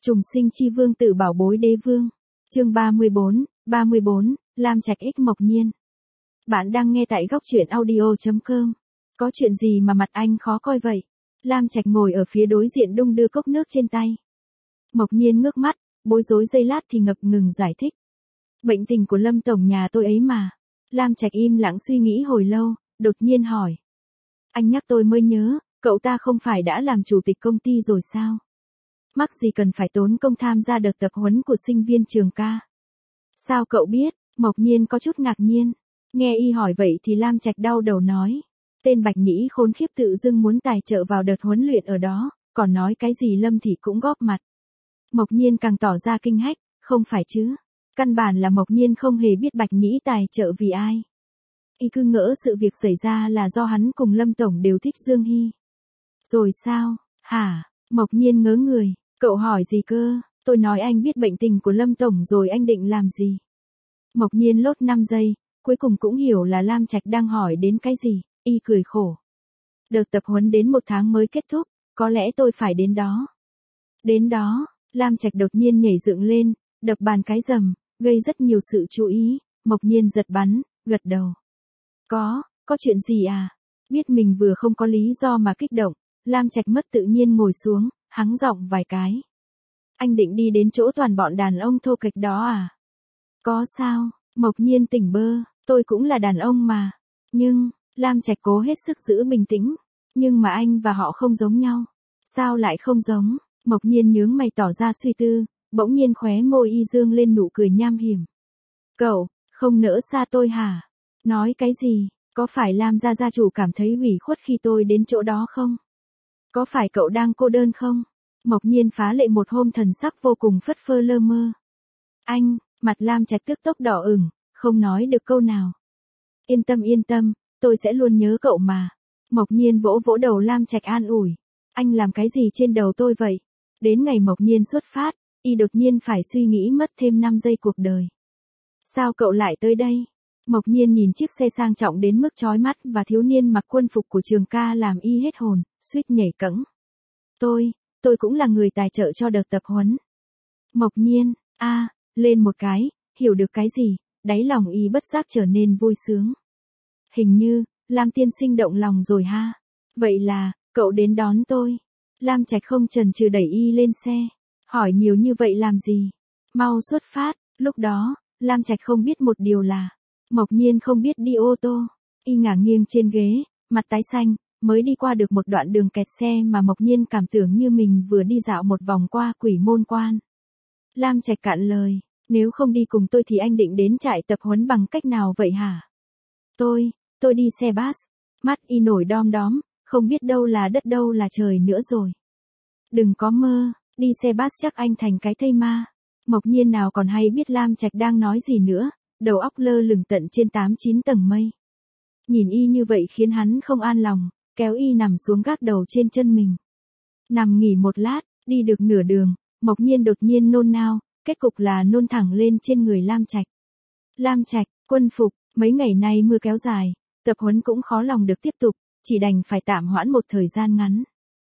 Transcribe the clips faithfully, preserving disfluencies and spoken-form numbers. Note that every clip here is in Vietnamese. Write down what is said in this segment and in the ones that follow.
Trùng sinh chi vương tử bảo bối đế vương. Chương ba mươi bốn, ba mươi bốn, Lam Trạch X Mộc Nhiên. Bạn đang nghe tại góc truyện audio chấm com. Có chuyện gì mà mặt anh khó coi vậy? Lam Trạch ngồi ở phía đối diện đung đưa cốc nước trên tay. Mộc Nhiên ngước mắt, bối rối giây lát thì ngập ngừng giải thích. Bệnh tình của Lâm tổng nhà tôi ấy mà. Lam Trạch im lặng suy nghĩ hồi lâu, đột nhiên hỏi. Anh nhắc tôi mới nhớ, cậu ta không phải đã làm chủ tịch công ty rồi sao? Mắc gì cần phải tốn công tham gia đợt tập huấn của sinh viên trường ca? Sao cậu biết? Mộc Nhiên có chút ngạc nhiên. Nghe y hỏi vậy thì Lam Trạch đau đầu nói. Tên Bạch Nhĩ khốn khiếp tự dưng muốn tài trợ vào đợt huấn luyện ở đó, còn nói cái gì Lâm thì cũng góp mặt. Mộc Nhiên càng tỏ ra kinh hách, không phải chứ. Căn bản là Mộc Nhiên không hề biết Bạch Nhĩ tài trợ vì ai. Y cứ ngỡ sự việc xảy ra là do hắn cùng Lâm tổng đều thích Dương Hy. Rồi sao? Hả? Mộc Nhiên ngớ người. Cậu hỏi gì cơ? Tôi nói anh biết bệnh tình của Lâm tổng rồi anh định làm gì? Mộc Nhiên lốt năm giây, cuối cùng cũng hiểu là Lam Trạch đang hỏi đến cái gì, y cười khổ. Đợt tập huấn đến một tháng mới kết thúc, có lẽ tôi phải đến đó. Đến đó, Lam Trạch đột nhiên nhảy dựng lên, đập bàn cái rầm, gây rất nhiều sự chú ý. Mộc Nhiên giật bắn, gật đầu. Có, có chuyện gì à? Biết mình vừa không có lý do mà kích động, Lam Trạch mất tự nhiên ngồi xuống, hắng giọng vài cái. Anh định đi đến chỗ toàn bọn đàn ông thô kệch đó à? Có sao? Mộc Nhiên tỉnh bơ, tôi cũng là đàn ông mà. Nhưng, Lam Trạch cố hết sức giữ bình tĩnh. Nhưng mà anh và họ không giống nhau. Sao lại không giống? Mộc Nhiên nhướng mày tỏ ra suy tư, bỗng nhiên khóe môi y dương lên nụ cười nham hiểm. Cậu, không nỡ xa tôi hả? Nói cái gì? Có phải Lam gia gia chủ cảm thấy ủy khuất khi tôi đến chỗ đó không? Có phải cậu đang cô đơn không? Mộc Nhiên phá lệ một hôm thần sắc vô cùng phất phơ lơ mơ. Anh, mặt Lam Trạch tức tốc đỏ ửng, không nói được câu nào. Yên tâm yên tâm, tôi sẽ luôn nhớ cậu mà. Mộc Nhiên vỗ vỗ đầu Lam Trạch an ủi. Anh làm cái gì trên đầu tôi vậy? Đến ngày Mộc Nhiên xuất phát, y đột nhiên phải suy nghĩ mất thêm năm giây cuộc đời. Sao cậu lại tới đây? Mộc Nhiên nhìn chiếc xe sang trọng đến mức chói mắt và thiếu niên mặc quân phục của trường ca làm y hết hồn, suýt nhảy cẫng. Tôi, tôi cũng là người tài trợ cho đợt tập huấn. Mộc Nhiên, a, à, lên một cái, hiểu được cái gì, đáy lòng y bất giác trở nên vui sướng. Hình như, Lam tiên sinh động lòng rồi ha. Vậy là, cậu đến đón tôi. Lam Trạch không chần chừ đẩy y lên xe. Hỏi nhiều như vậy làm gì? Mau xuất phát. Lúc đó, Lam Trạch không biết một điều là, Mộc Nhiên không biết đi ô tô. Y ngả nghiêng trên ghế, mặt tái xanh, mới đi qua được một đoạn đường kẹt xe mà Mộc Nhiên cảm tưởng như mình vừa đi dạo một vòng qua Quỷ Môn Quan. Lam Trạch cạn lời, nếu không đi cùng tôi thì anh định đến trại tập huấn bằng cách nào vậy hả? Tôi, tôi đi xe bus. Mắt y nổi đom đóm, không biết đâu là đất đâu là trời nữa rồi. Đừng có mơ, đi xe bus chắc anh thành cái thây ma. Mộc Nhiên nào còn hay biết Lam Trạch đang nói gì nữa, đầu óc lơ lửng tận trên tám chín tầng mây. Nhìn y như vậy khiến hắn không an lòng, kéo y nằm xuống gác đầu trên chân mình. Nằm nghỉ một lát, đi được nửa đường, Mộc Nhiên đột nhiên nôn nao, kết cục là nôn thẳng lên trên người Lam Trạch. Lam Trạch, quân phục, mấy ngày nay mưa kéo dài, tập huấn cũng khó lòng được tiếp tục, chỉ đành phải tạm hoãn một thời gian ngắn.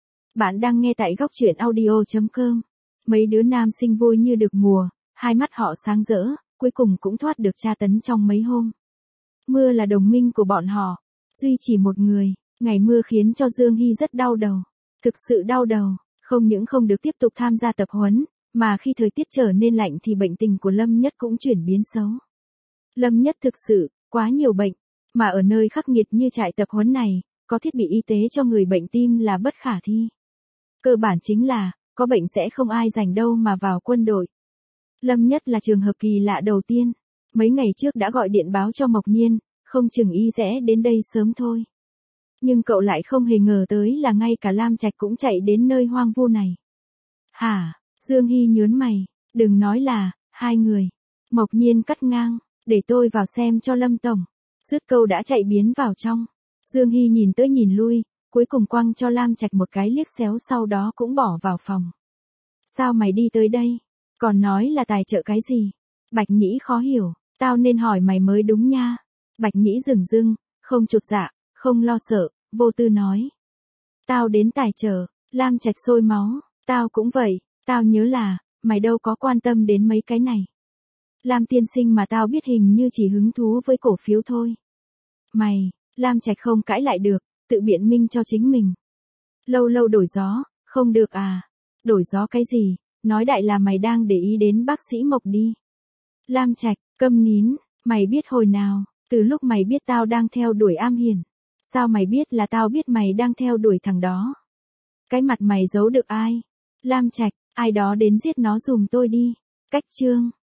Bạn đang nghe tại góc truyện audio chấm com. Mấy đứa nam sinh vui như được mùa, hai mắt họ sáng rỡ, cuối cùng cũng thoát được tra tấn trong mấy hôm. Mưa là đồng minh của bọn họ, duy chỉ một người, ngày mưa khiến cho Dương Hy rất đau đầu. Thực sự đau đầu, không những không được tiếp tục tham gia tập huấn, mà khi thời tiết trở nên lạnh thì bệnh tình của Lâm Nhất cũng chuyển biến xấu. Lâm Nhất thực sự, quá nhiều bệnh, mà ở nơi khắc nghiệt như trại tập huấn này, có thiết bị y tế cho người bệnh tim là bất khả thi. Cơ bản chính là, có bệnh sẽ không ai rảnh đâu mà vào quân đội. Lâm Nhất là trường hợp kỳ lạ đầu tiên. Mấy ngày trước đã gọi điện báo cho Mộc Nhiên, không chừng y sẽ đến đây sớm thôi. Nhưng cậu lại không hề ngờ tới là ngay cả Lam Trạch cũng chạy đến nơi hoang vu này. Hả? Dương Hy nhớn mày, đừng nói là, hai người. Mộc Nhiên cắt ngang, để tôi vào xem cho Lâm tổng. Dứt câu đã chạy biến vào trong. Dương Hy nhìn tới nhìn lui, cuối cùng quăng cho Lam Trạch một cái liếc xéo sau đó cũng bỏ vào phòng. Sao mày đi tới đây? Còn nói là tài trợ cái gì? Bạch Nhĩ khó hiểu, tao nên hỏi mày mới đúng nha. Bạch Nhĩ dửng dưng, không chột dạ, không lo sợ, vô tư nói. Tao đến tài trợ. Lam Trạch sôi máu, tao cũng vậy, tao nhớ là, mày đâu có quan tâm đến mấy cái này. Lam tiên sinh mà tao biết hình như chỉ hứng thú với cổ phiếu thôi. Mày, Lam Trạch không cãi lại được, tự biện minh cho chính mình. Lâu lâu đổi gió, không được à? Đổi gió cái gì? Nói đại là mày đang để ý đến bác sĩ Mộc đi. Lam Trạch, câm nín, mày biết hồi nào, từ lúc mày biết tao đang theo đuổi Am Hiển. Sao mày biết là tao biết mày đang theo đuổi thằng đó? Cái mặt mày giấu được ai? Lam Trạch, ai đó đến giết nó giùm tôi đi. Cách chương.